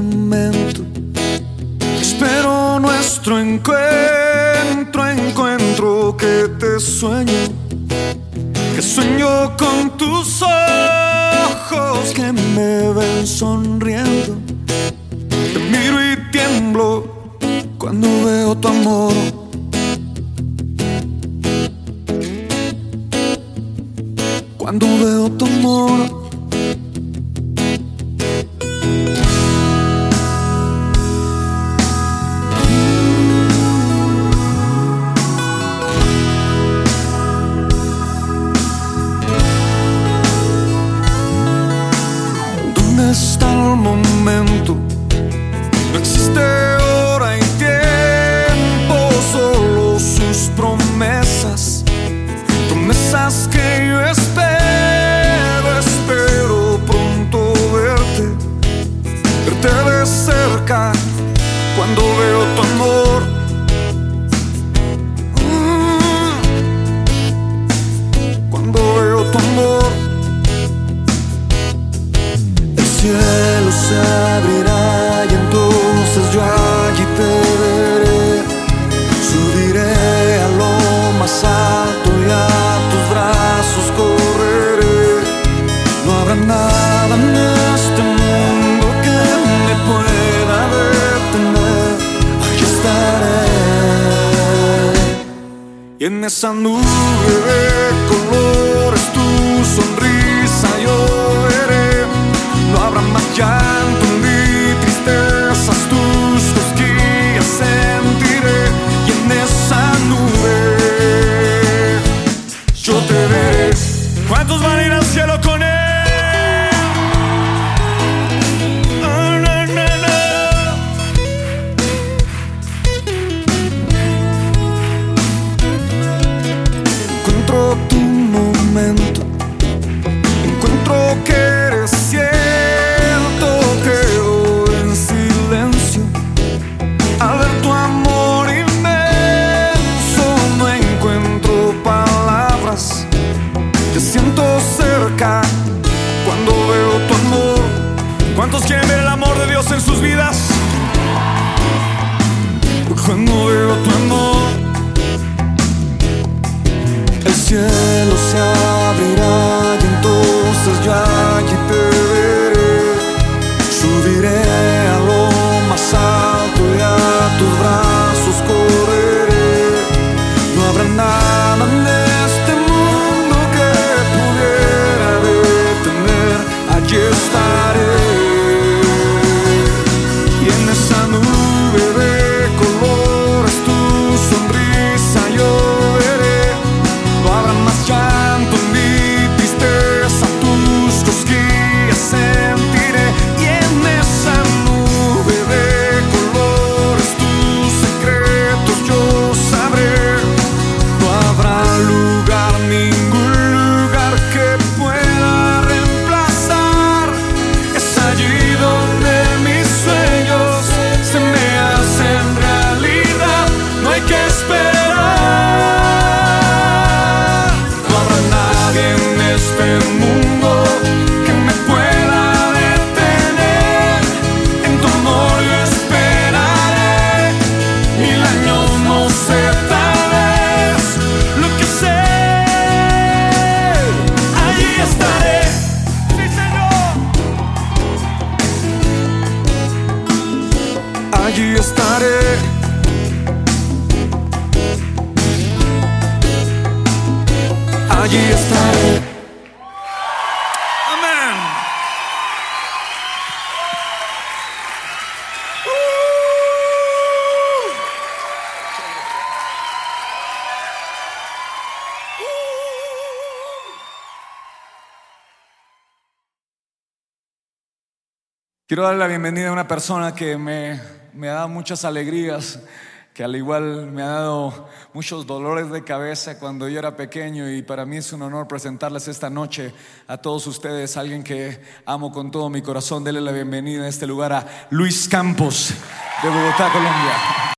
momento. Espero nuestro encuentro, que te sueño, que sueño con tus ojos que me ven sonriendo. Te miro y tiemblo cuando veo tu amor. Cuando veo tu amor. ¿Dónde está el momento? No existe hora y tiempo, solo sus promesas. Promesas que yo espero pronto verte de cerca cuando veo tu amor. Cuando veo tu amor. El cielo se abrirá y entonces yo allí te veré. Subiré a lo más alto y a tus brazos correré. No habrá nada en este mundo que me pueda detener. Allí estaré. Y en esa nube de colores tu sonrisa yo veré. No habrá más llanto ni tristezas, tus cosquillas sentiré. Y en esa nube yo te veré. ¿Cuántos van a ir al cielo con él? Oh, no, no, no. Encuentro tu momento, encuentro que eres cierto, quedo en silencio al ver tu amor inmenso. No encuentro palabras, te siento cerca cuando veo tu amor. ¿Cuántos quieren ver el amor de Dios en sus vidas? Cuando veo tu amor. El cielo se abrirá y entonces yo allí te veré. Subiré a lo más alto y a tus brazos correré. No habrá nada en este mundo que pudiera detener. Allí estaré. Y en esa nube de colores tu sonrisa yo veré. No habrá más llanto ni tristeza, tus cosquillas sentiré. Y en esa nube de colores tus secretos yo sabré. No habrá lugar, ningún lugar que pueda reemplazar. Es allí donde mis sueños se me hacen realidad. No hay que esperar. En este mundo que me pueda detener. En tu amor yo esperaré 1000 años, no sé, tal vez. Lo que sé, allí estaré. Sí, Señor. Allí estaré. Allí estaré. Amén. Quiero darle la bienvenida a una persona que me ha dado muchas alegrías, que al igual me ha dado muchos dolores de cabeza cuando yo era pequeño, y para mí es un honor presentarles esta noche a todos ustedes, alguien que amo con todo mi corazón. Denle la bienvenida a este lugar a Luis Campos de Bogotá, Colombia.